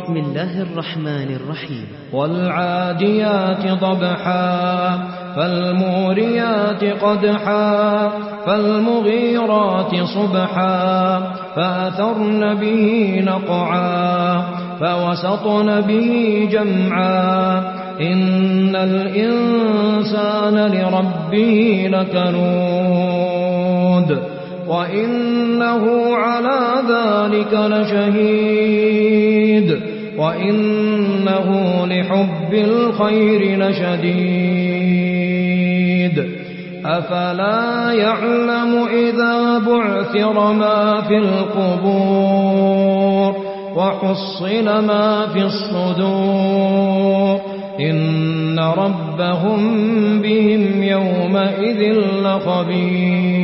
بسم الله الرحمن الرحيم والعاديات ضبحا فالموريات قدحا فالمغيرات صبحا فأثرن به نقعا فوسطن به جمعا إن الإنسان لربه لكنود وإنه على ذلك لشهيد وإنه لحب الخير لشديد أفلا يعلم إذا بعثر ما في القبور وحصل ما في الصدور إن ربهم بهم يومئذ لخبير